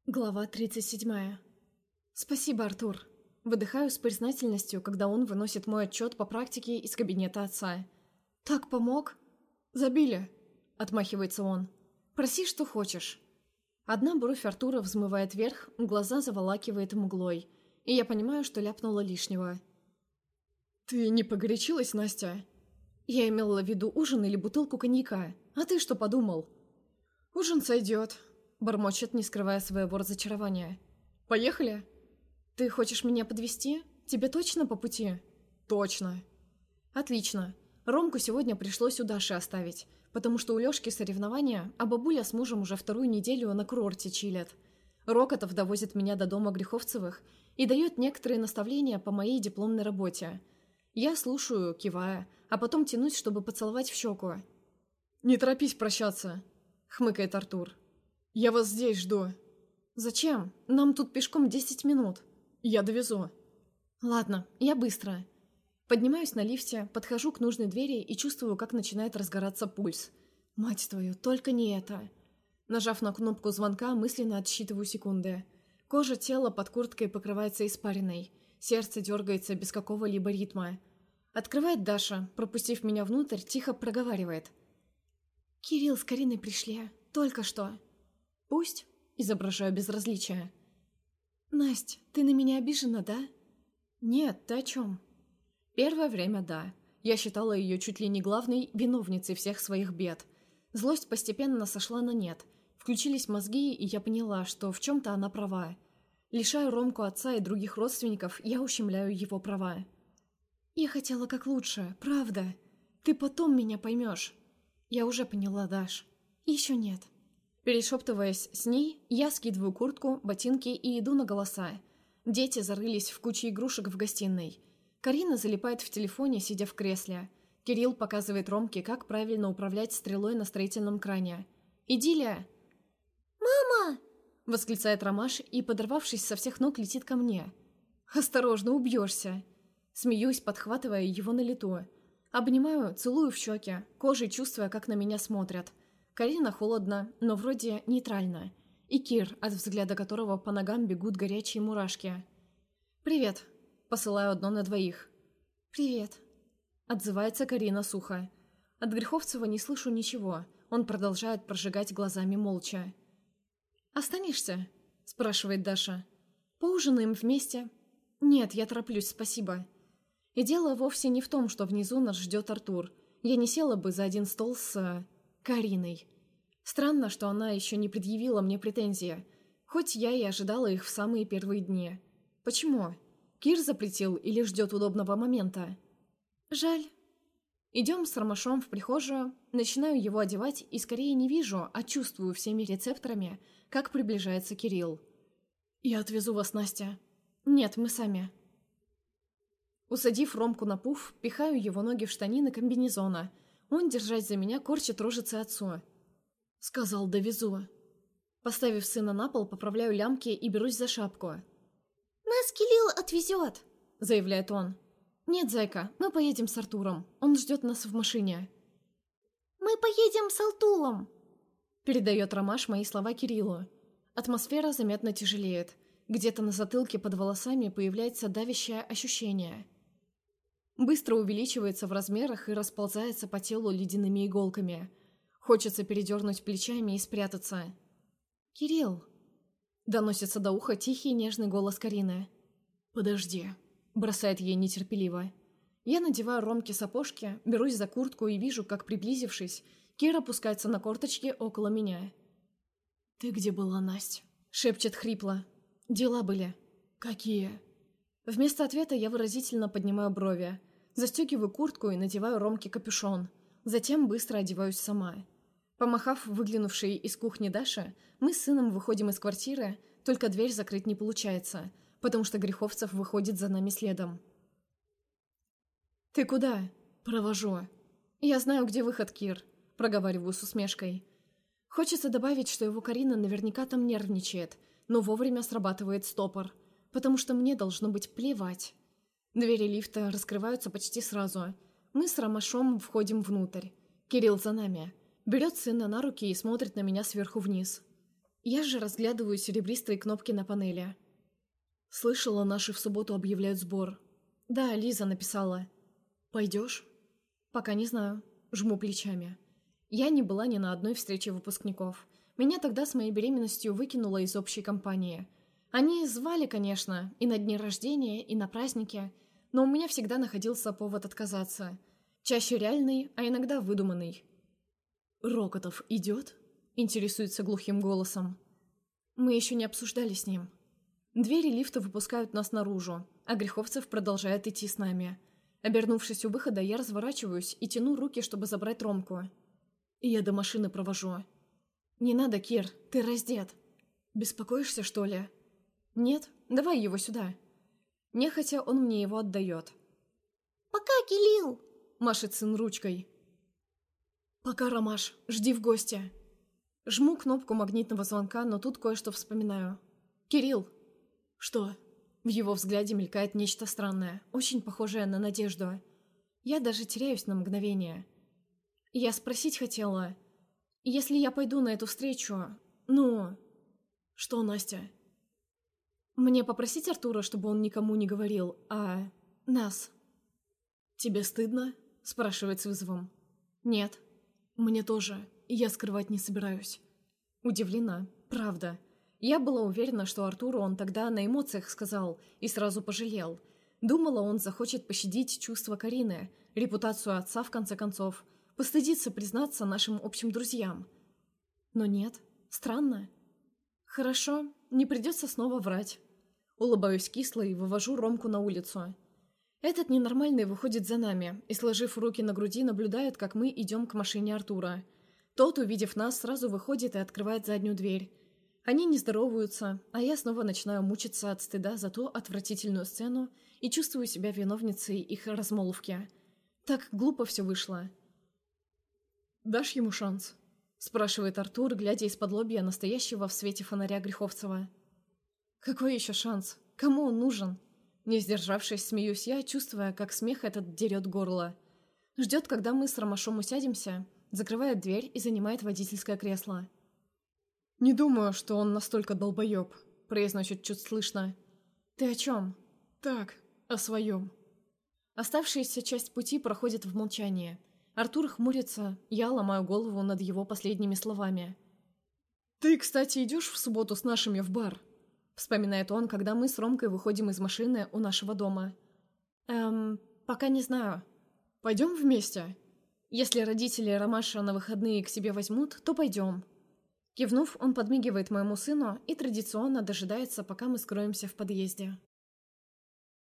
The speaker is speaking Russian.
Глава 37. Спасибо, Артур. Выдыхаю с признательностью, когда он выносит мой отчет по практике из кабинета отца. Так помог? Забили. Отмахивается он. Проси, что хочешь. Одна бровь Артура взмывает вверх, глаза заволакивает мглой, и я понимаю, что ляпнула лишнего. Ты не погорячилась, Настя? Я имела в виду ужин или бутылку коньяка. А ты что подумал? Ужин сойдет. Бормочет, не скрывая своего разочарования. «Поехали?» «Ты хочешь меня подвезти? Тебе точно по пути?» «Точно». «Отлично. Ромку сегодня пришлось у Даши оставить, потому что у Лёшки соревнования, а бабуля с мужем уже вторую неделю на курорте чилят. Рокотов довозит меня до дома Греховцевых и дает некоторые наставления по моей дипломной работе. Я слушаю, кивая, а потом тянусь, чтобы поцеловать в щеку. «Не торопись прощаться», — хмыкает Артур. «Я вас здесь жду». «Зачем? Нам тут пешком 10 минут». «Я довезу». «Ладно, я быстро». Поднимаюсь на лифте, подхожу к нужной двери и чувствую, как начинает разгораться пульс. Мать твою, только не это. Нажав на кнопку звонка, мысленно отсчитываю секунды. Кожа тела под курткой покрывается испариной. Сердце дергается без какого-либо ритма. Открывает Даша, пропустив меня внутрь, тихо проговаривает. «Кирилл с Кариной пришли. Только что». «Пусть», — изображаю безразличие. «Насть, ты на меня обижена, да?» «Нет, ты о чем?» Первое время, да. Я считала ее чуть ли не главной виновницей всех своих бед. Злость постепенно сошла на нет. Включились мозги, и я поняла, что в чем-то она права. Лишаю Ромку отца и других родственников, я ущемляю его права. «Я хотела как лучше, правда. Ты потом меня поймешь». «Я уже поняла, Даш. Еще нет». Перешептываясь с ней, я скидываю куртку, ботинки и иду на голоса. Дети зарылись в куче игрушек в гостиной. Карина залипает в телефоне, сидя в кресле. Кирилл показывает Ромке, как правильно управлять стрелой на строительном кране. «Идиллия!» «Мама!» — восклицает Ромаш и, подорвавшись со всех ног, летит ко мне. «Осторожно, убьешься!» Смеюсь, подхватывая его на лету. Обнимаю, целую в щеки, кожей чувствуя, как на меня смотрят. Карина холодно, но вроде нейтрально. И Кир, от взгляда которого по ногам бегут горячие мурашки. «Привет», — посылаю одно на двоих. «Привет», — отзывается Карина сухо. От Греховцева не слышу ничего, он продолжает прожигать глазами молча. «Останешься?» — спрашивает Даша. «Поужинаем вместе?» «Нет, я тороплюсь, спасибо». И дело вовсе не в том, что внизу нас ждет Артур. Я не села бы за один стол с... Кариной. Странно, что она еще не предъявила мне претензии, хоть я и ожидала их в самые первые дни. Почему? Кир запретил или ждет удобного момента? Жаль. Идем с Ромашом в прихожую, начинаю его одевать и скорее не вижу, а чувствую всеми рецепторами, как приближается Кирилл. «Я отвезу вас, Настя». «Нет, мы сами». Усадив Ромку на пуф, пихаю его ноги в штанины комбинезона. Он, держась за меня, корчит рожицы отцу. Сказал, довезу. Поставив сына на пол, поправляю лямки и берусь за шапку. «Нас Кирилл отвезет», — заявляет он. «Нет, зайка, мы поедем с Артуром. Он ждет нас в машине». «Мы поедем с Алтулом», — передает Ромаш мои слова Кириллу. Атмосфера заметно тяжелеет. Где-то на затылке под волосами появляется давящее ощущение. Быстро увеличивается в размерах и расползается по телу ледяными иголками. Хочется передернуть плечами и спрятаться. «Кирилл!» — доносится до уха тихий нежный голос Карины. «Подожди!» — бросает ей нетерпеливо. Я надеваю Ромке сапожки, берусь за куртку и вижу, как, приблизившись, Кир опускается на корточки около меня. «Ты где была, Настя?» — шепчет хрипло. «Дела были». «Какие?» Вместо ответа я выразительно поднимаю брови. Застегиваю куртку и надеваю Ромке капюшон. Затем быстро одеваюсь сама. Помахав выглянувшей из кухни Даши, мы с сыном выходим из квартиры, только дверь закрыть не получается, потому что Греховцев выходит за нами следом. «Ты куда?» «Провожу». «Я знаю, где выход, Кир», — проговариваю с усмешкой. Хочется добавить, что его Карина наверняка там нервничает, но вовремя срабатывает стопор, потому что мне должно быть плевать. Двери лифта раскрываются почти сразу. Мы с Ромашом входим внутрь. Кирилл за нами. Берет сына на руки и смотрит на меня сверху вниз. Я же разглядываю серебристые кнопки на панели. Слышала, наши в субботу объявляют сбор. Да, Лиза написала. Пойдешь? Пока не знаю. Жму плечами. Я не была ни на одной встрече выпускников. Меня тогда с моей беременностью выкинуло из общей компании. Они звали, конечно, и на дни рождения, и на праздники, но у меня всегда находился повод отказаться. Чаще реальный, а иногда выдуманный. «Рокотов идет?» — интересуется глухим голосом. Мы еще не обсуждали с ним. Двери лифта выпускают нас наружу, а Греховцев продолжает идти с нами. Обернувшись у выхода, я разворачиваюсь и тяну руки, чтобы забрать Ромку. И я до машины провожу. «Не надо, Кир, ты раздет. Беспокоишься, что ли?» «Нет, давай его сюда». Нехотя он мне его отдает. «Пока, Кирилл!» — машет сын ручкой. «Пока, Ромаш, жди в гости». Жму кнопку магнитного звонка, но тут кое-что вспоминаю. «Кирилл!» «Что?» В его взгляде мелькает нечто странное, очень похожее на надежду. Я даже теряюсь на мгновение. Я спросить хотела, если я пойду на эту встречу, ну... Что, Настя? Мне попросить Артура, чтобы он никому не говорил о... нас? «Тебе стыдно?» — спрашивает с вызовом. «Нет». «Мне тоже, и я скрывать не собираюсь». Удивлена, правда. Я была уверена, что Артуру он тогда на эмоциях сказал и сразу пожалел. Думала, он захочет пощадить чувства Карины, репутацию отца в конце концов, постыдиться признаться нашим общим друзьям. Но нет, странно. Хорошо, не придется снова врать. Улыбаюсь кисло и вывожу Ромку на улицу. Этот ненормальный выходит за нами и, сложив руки на груди, наблюдает, как мы идем к машине Артура. Тот, увидев нас, сразу выходит и открывает заднюю дверь. Они не здороваются, а я снова начинаю мучиться от стыда за ту отвратительную сцену и чувствую себя виновницей их размолвки. Так глупо все вышло. «Дашь ему шанс?» — спрашивает Артур, глядя из-под лобья настоящего в свете фонаря Греховцева. «Какой еще шанс? Кому он нужен?» Не сдержавшись, смеюсь я, чувствуя, как смех этот дерет горло. Ждет, когда мы с Ромашом усядемся, закрывает дверь и занимает водительское кресло. «Не думаю, что он настолько долбоеб», — произносит чуть слышно. «Ты о чем?» «Так, о своем». Оставшаяся часть пути проходит в молчании. Артур хмурится, я ломаю голову над его последними словами. «Ты, кстати, идешь в субботу с нашими в бар?» — вспоминает он, когда мы с Ромкой выходим из машины у нашего дома. Пока не знаю. Пойдем вместе? Если родители Ромаша на выходные к себе возьмут, то пойдем». Кивнув, он подмигивает моему сыну и традиционно дожидается, пока мы скроемся в подъезде.